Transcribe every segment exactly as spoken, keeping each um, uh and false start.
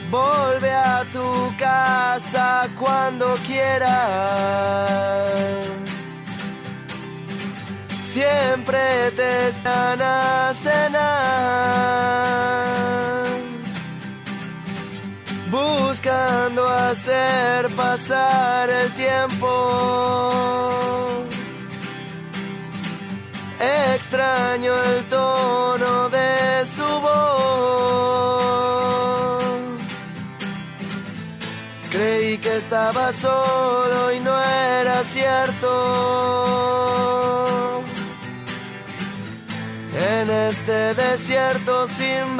Volve a tu casa cuando quieras. Siempre te están a cenar, buscando hacer pasar el tiempo. Extraño el tono de su voz. Creí que estaba solo y no era cierto. En este desierto sin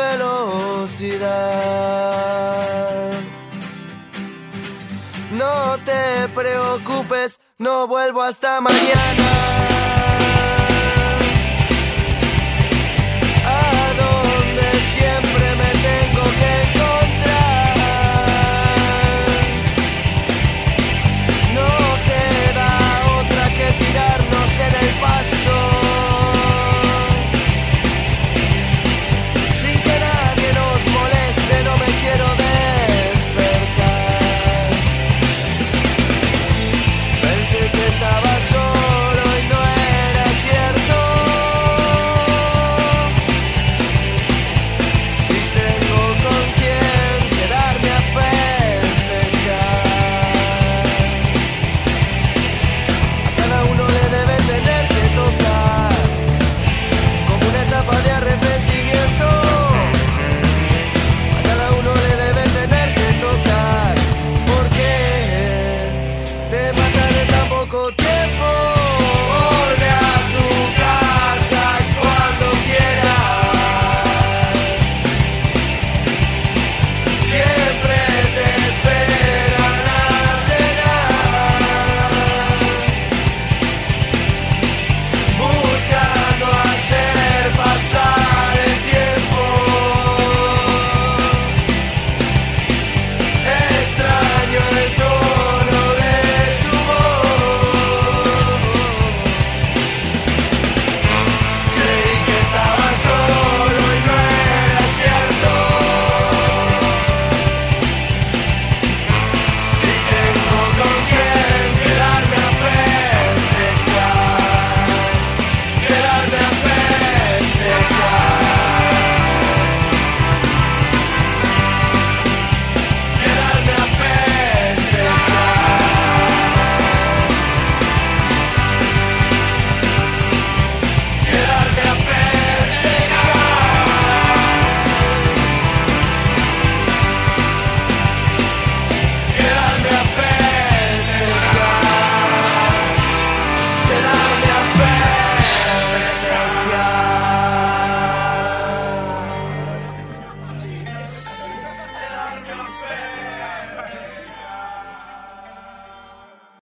velocidad. No te preocupes, no vuelvo hasta mañana.